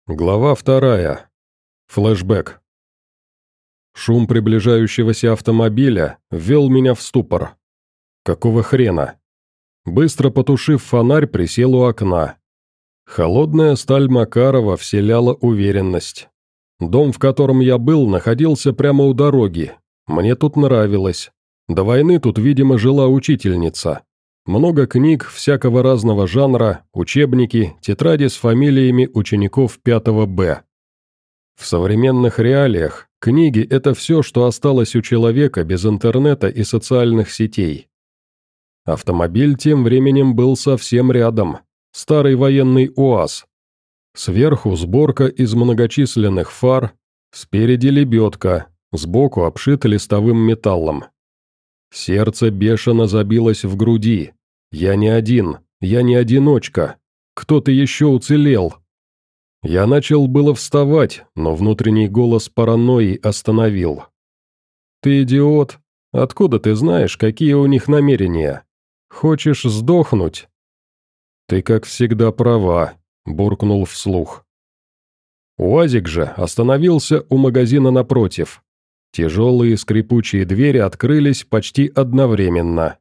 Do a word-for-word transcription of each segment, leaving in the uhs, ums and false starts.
Глава вторая. Флэшбэк. Шум приближающегося автомобиля ввел меня в ступор. Какого хрена? Быстро потушив фонарь, присел у окна. Холодная сталь Макарова вселяла уверенность. Дом, в котором я был, находился прямо у дороги. Мне тут нравилось. До войны тут, видимо, жила учительница. Много книг всякого разного жанра, учебники, тетради с фамилиями учеников пятого Б. В современных реалиях книги – это все, что осталось у человека без интернета и социальных сетей. Автомобиль тем временем был совсем рядом. Старый военный УАЗ. Сверху сборка из многочисленных фар, спереди лебедка, сбоку обшит листовым металлом. Сердце бешено забилось в груди. Я не один, я не одиночка. Кто-то еще уцелел. Я начал было вставать, но внутренний голос паранойи остановил. «Ты идиот. Откуда ты знаешь, какие у них намерения? Хочешь сдохнуть?» «Ты, как всегда, права», – буркнул вслух. УАЗик же остановился у магазина напротив. Тяжелые скрипучие двери открылись почти одновременно.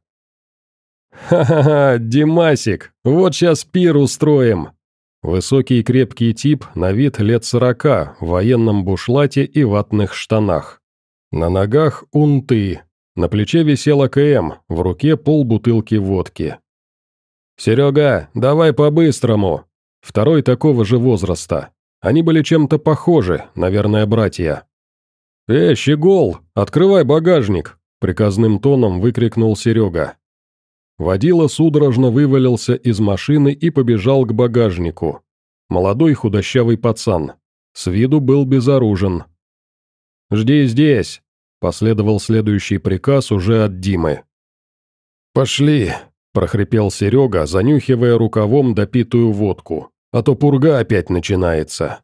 «Ха-ха-ха, Димасик, вот сейчас пир устроим!» Высокий и крепкий тип, на вид лет сорока, в военном бушлате и ватных штанах. На ногах унты, на плече висел АКМ, в руке полбутылки водки. «Серега, давай по-быстрому!» Второй такого же возраста. Они были чем-то похожи, наверное, братья. «Э, щегол, открывай багажник!» – приказным тоном выкрикнул Серега. Водила судорожно вывалился из машины и побежал к багажнику. Молодой худощавый пацан. С виду был безоружен. «Жди здесь!» – последовал следующий приказ уже от Димы. «Пошли!» – прохрипел Серега, занюхивая рукавом допитую водку. «А то пурга опять начинается!»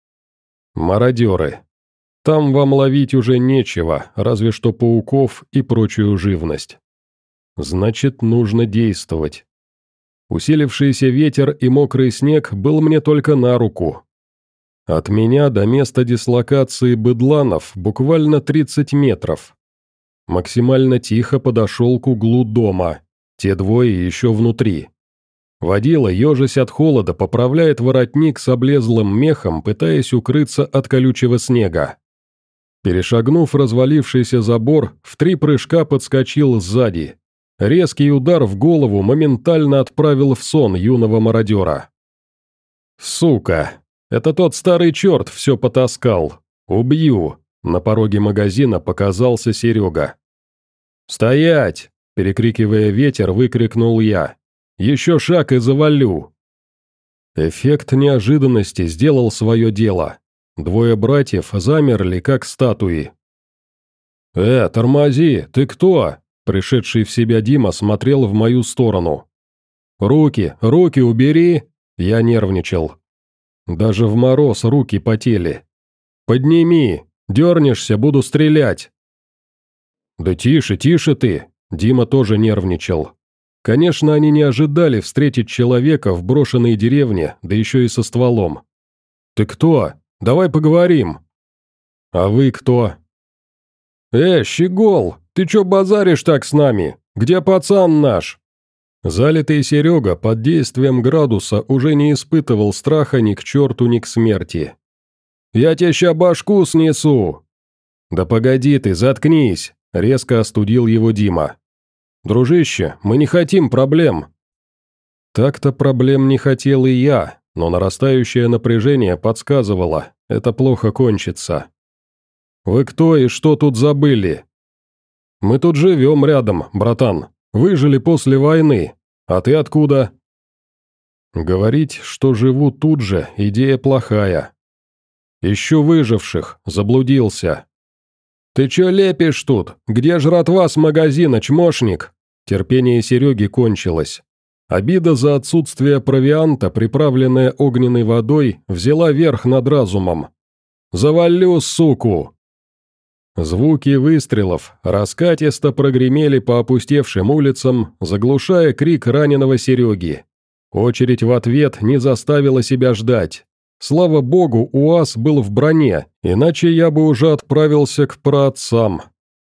Мародеры. Там вам ловить уже нечего, разве что пауков и прочую живность. Значит, нужно действовать. Усилившийся ветер и мокрый снег был мне только на руку. От меня до места дислокации быдланов буквально тридцать метров. Максимально тихо подошел к углу дома, те двое еще внутри. Водила, ежась от холода, поправляет воротник с облезлым мехом, пытаясь укрыться от колючего снега. Перешагнув развалившийся забор, в три прыжка подскочил сзади. Резкий удар в голову моментально отправил в сон юного мародера. «Сука! Это тот старый черт все потаскал! Убью!» На пороге магазина показался Серега. «Стоять!» – перекрикивая ветер, выкрикнул я. «Еще шаг и завалю!» Эффект неожиданности сделал свое дело. Двое братьев замерли, как статуи. «Э, тормози, ты кто?» Пришедший в себя Дима смотрел в мою сторону. «Руки, руки убери!» Я нервничал. Даже в мороз руки потели. «Подними! Дернешься, буду стрелять!» «Да тише, тише ты!» Дима тоже нервничал. Конечно, они не ожидали встретить человека в брошенной деревне, да еще и со стволом. «Ты кто? Давай поговорим!» «А вы кто?» «Э, щегол, ты чё базаришь так с нами? Где пацан наш?» Залитый Серега под действием градуса уже не испытывал страха ни к черту, ни к смерти. «Я тебе ща башку снесу!» «Да погоди ты, заткнись!» – резко остудил его Дима. «Дружище, мы не хотим проблем!» Так-то проблем не хотел и я, но нарастающее напряжение подсказывало – это плохо кончится. «Вы кто и что тут забыли?» «Мы тут живем рядом, братан. Выжили после войны. А ты откуда?» Говорить, что живу тут же, идея плохая. «Ищу выживших, заблудился». «Ты чё лепишь тут? Где жратва с магазина, чмошник?» Терпение Сереги кончилось. Обида за отсутствие провианта, приправленная огненной водой, взяла верх над разумом. «Завалю, суку!» Звуки выстрелов раскатисто прогремели по опустевшим улицам, заглушая крик раненого Сереги. Очередь в ответ не заставила себя ждать. Слава богу, УАЗ был в броне, иначе я бы уже отправился к праотцам.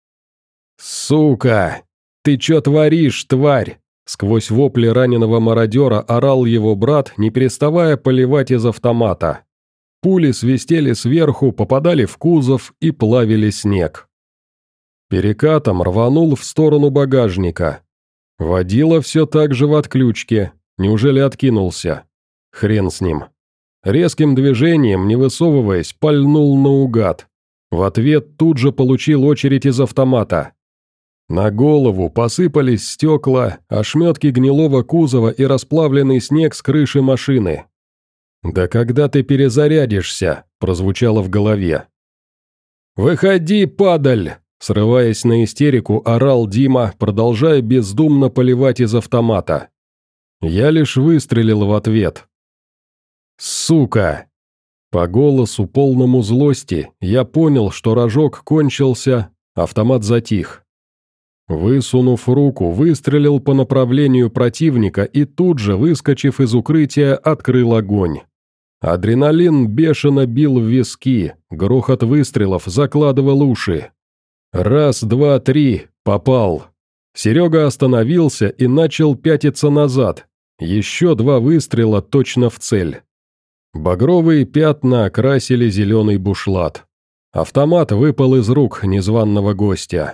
«Сука! Ты чё творишь, тварь?» Сквозь вопли раненого мародера орал его брат, не переставая поливать из автомата. Пули свистели сверху, попадали в кузов и плавили снег. Перекатом рванул в сторону багажника. Водила все так же в отключке. Неужели откинулся? Хрен с ним. Резким движением, не высовываясь, пальнул наугад. В ответ тут же получил очередь из автомата. На голову посыпались стекла, ошметки гнилого кузова и расплавленный снег с крыши машины. «Да когда ты перезарядишься?» – прозвучало в голове. «Выходи, падаль!» – срываясь на истерику, орал Дима, продолжая бездумно поливать из автомата. Я лишь выстрелил в ответ. «Сука!» По голосу, полному злости, я понял, что рожок кончился, автомат затих. Высунув руку, выстрелил по направлению противника и тут же, выскочив из укрытия, открыл огонь. Адреналин бешено бил в виски, грохот выстрелов закладывал уши. Раз, два, три, попал. Серега остановился и начал пятиться назад. Еще два выстрела точно в цель. Багровые пятна окрасили зеленый бушлат. Автомат выпал из рук незваного гостя.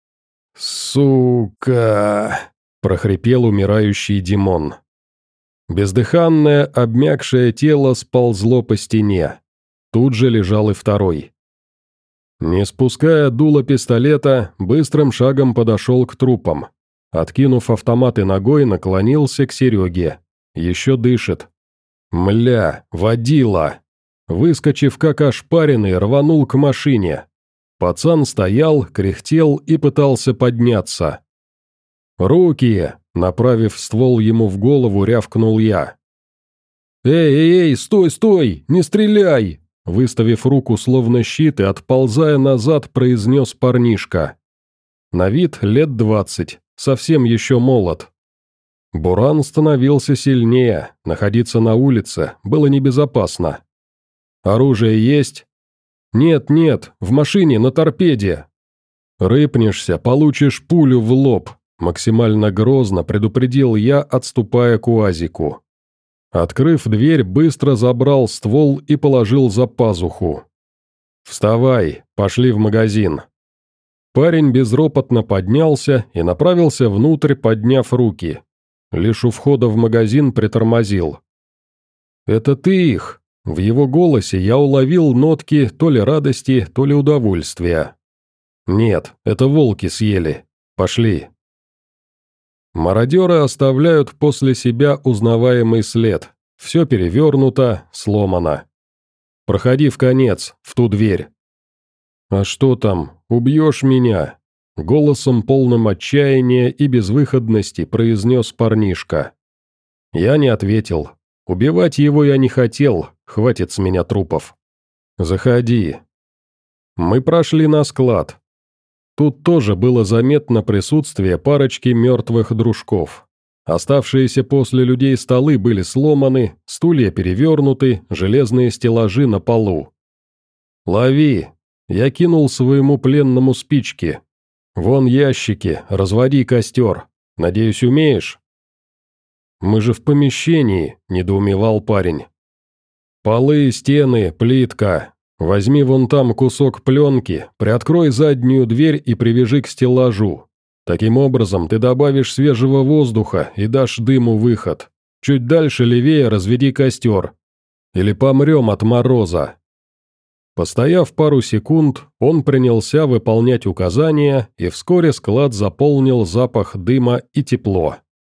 «Сука!» – прохрипел умирающий Димон. Бездыханное, обмякшее тело сползло по стене. Тут же лежал и второй. Не спуская дуло пистолета, быстрым шагом подошел к трупам. Откинув автомат и ногой, наклонился к Сереге. Еще дышит. «Мля, водила!» Выскочив как ошпаренный, рванул к машине. Пацан стоял, кряхтел и пытался подняться. «Руки!» – направив ствол ему в голову, рявкнул я. «Эй, эй, эй, стой, стой! Не стреляй!» Выставив руку словно щит и отползая назад, произнес парнишка. На вид лет двадцать, совсем еще молод. Буран становился сильнее, находиться на улице было небезопасно. «Оружие есть?» «Нет, нет, в машине, на торпеде». «Рыпнешься, получишь пулю в лоб», – максимально грозно предупредил я, отступая к УАЗику. Открыв дверь, быстро забрал ствол и положил за пазуху. «Вставай, пошли в магазин». Парень безропотно поднялся и направился внутрь, подняв руки. Лишь у входа в магазин притормозил. «Это ты их?» В его голосе я уловил нотки то ли радости, то ли удовольствия. «Нет, это волки съели. Пошли». Мародеры оставляют после себя узнаваемый след. Все перевернуто, сломано. «Проходи в конец, в ту дверь». «А что там, убьешь меня?» Голосом полным отчаяния и безвыходности произнес парнишка. Я не ответил. Убивать его я не хотел, хватит с меня трупов. «Заходи». Мы прошли на склад. Тут тоже было заметно присутствие парочки мертвых дружков. Оставшиеся после людей столы были сломаны, стулья перевернуты, железные стеллажи на полу. «Лови!» Я кинул своему пленному спички. «Вон ящики, разводи костер. Надеюсь, умеешь?» «Мы же в помещении», – недоумевал парень. «Полы, стены, плитка. Возьми вон там кусок пленки, приоткрой заднюю дверь и привяжи к стеллажу. Таким образом ты добавишь свежего воздуха и дашь дыму выход. Чуть дальше левее разведи костер. Или помрем от мороза». Постояв пару секунд, он принялся выполнять указания, и вскоре склад заполнил запах дыма и тепло.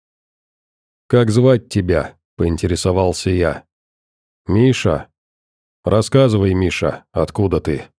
«Как звать тебя?» – поинтересовался я. «Миша». «Рассказывай, Миша, откуда ты?»